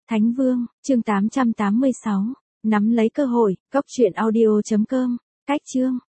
Thánh Vương, chương 886, nắm lấy cơ hội, cốc truyện audio.com, cách chương.